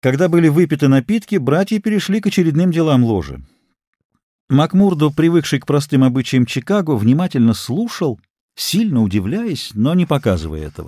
Когда были выпиты напитки, братья перешли к очередным делам ложи. Макмурдо, привыкший к простым обычаям Чикаго, внимательно слушал, сильно удивляясь, но не показывая этого.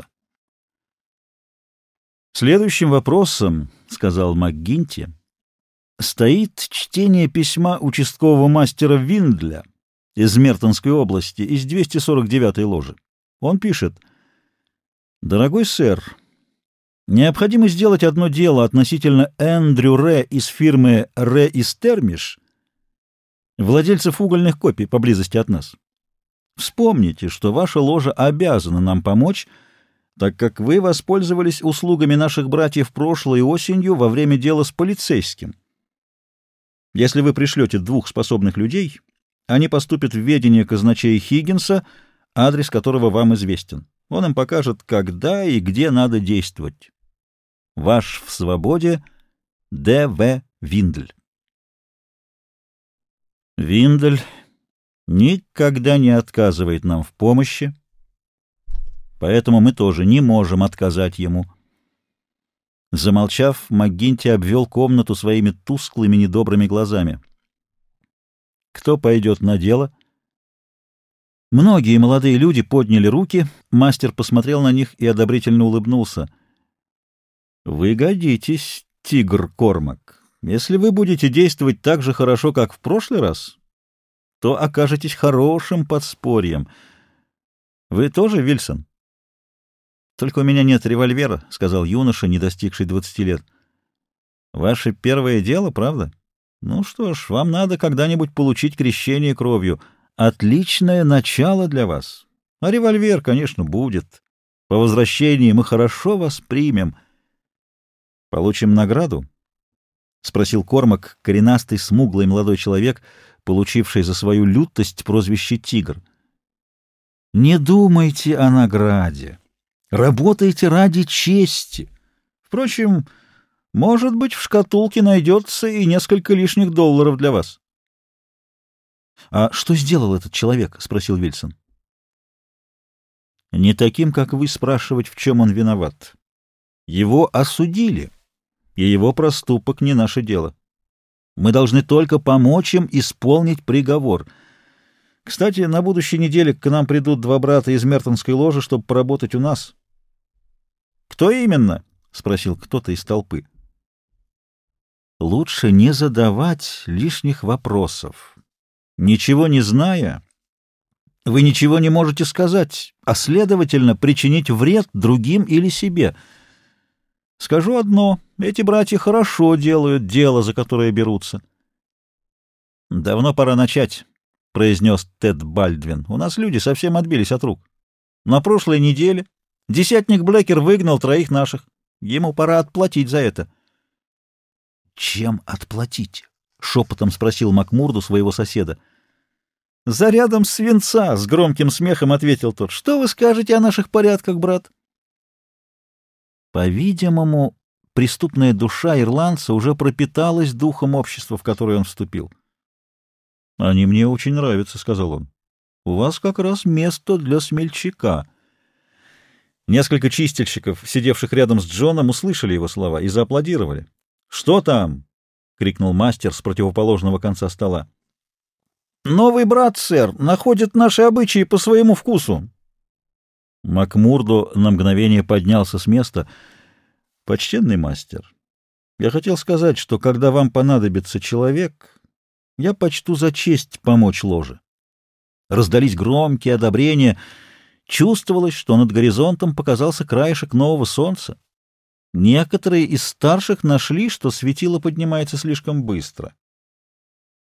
«Следующим вопросом, — сказал МакГинти, — стоит чтение письма участкового мастера Виндля из Мертонской области, из 249-й ложи. Он пишет: «Дорогой сэр, необходимо сделать одно дело относительно Эндрю Ре из фирмы Ре и Стермиш, владельцев угольных копий поблизости от нас. Вспомните, что ваша ложа обязана нам помочь, так как вы воспользовались услугами наших братьев прошлой осенью во время дела с полицейским. Если вы пришлете 2 способных людей, они поступят в ведение казначея Хиггинса, адрес которого вам известен. Он им покажет, когда и где надо действовать. Ваш в свободе Д.В. Виндль». Виндль никогда не отказывает нам в помощи, поэтому мы тоже не можем отказать ему. Замолчав, МакГинти обвел комнату своими тусклыми недобрыми глазами. «Кто пойдет на дело?» Многие молодые люди подняли руки, мастер посмотрел на них и одобрительно улыбнулся. «Вы годитесь, тигр Кормак. Если вы будете действовать так же хорошо, как в прошлый раз, то окажетесь хорошим подспорьем. Вы тоже, Вильсон?» «Только у меня нет револьвера», — сказал юноша, не достигший 20 лет. «Ваше первое дело, правда? Ну что ж, вам надо когда-нибудь получить крещение кровью. Отличное начало для вас. А револьвер, конечно, будет. По возвращении мы хорошо вас примем». «Получим награду?» — спросил Кормак, коренастый, смуглый молодой человек, получивший за свою лютость прозвище «Тигр». «Не думайте о награде. Работайте ради чести. Впрочем, может быть, в шкатулке найдется и несколько лишних долларов для вас». «А что сделал этот человек?» — спросил Вильсон. «Не таким, как вы, спрашивать, в чем он виноват. Его осудили, и его проступок не наше дело. Мы должны только помочь им исполнить приговор. Кстати, на будущей неделе к нам придут 2 брата из Мертонской ложи, чтобы поработать у нас». «Кто именно?» — спросил кто-то из толпы. «Лучше не задавать лишних вопросов. Ничего не зная, вы ничего не можете сказать, а, следовательно, причинить вред другим или себе. Скажу одно: эти братья хорошо делают дело, за которое берутся». «Давно пора начать», — произнес Тед Бальдвин. «У нас люди совсем отбились от рук. На прошлой неделе десятник Блэкер выгнал 3 наших. Ему пора отплатить за это». «Чем отплатить?» — шепотом спросил Макмурду своего соседа. «Зарядом свинца!» — с громким смехом ответил тот. «Что вы скажете о наших порядках, брат?» По-видимому, преступная душа ирландца уже пропиталась духом общества, в которое он вступил. «Они мне очень нравятся», — сказал он. «У вас как раз место для смельчака». Несколько чистильщиков, сидевших рядом с Джоном, услышали его слова и зааплодировали. «Что там?» — крикнул мастер с противоположного конца стола. «Новый брат, сэр, находит наши обычаи по своему вкусу». Макмурдо на мгновение поднялся с места. «Почтенный мастер, я хотел сказать, что когда вам понадобится человек, я почту за честь помочь ложе». Раздались громкие одобрения. Чувствовалось, что над горизонтом показался краешек нового солнца. Некоторые из старших нашли, что светило поднимается слишком быстро.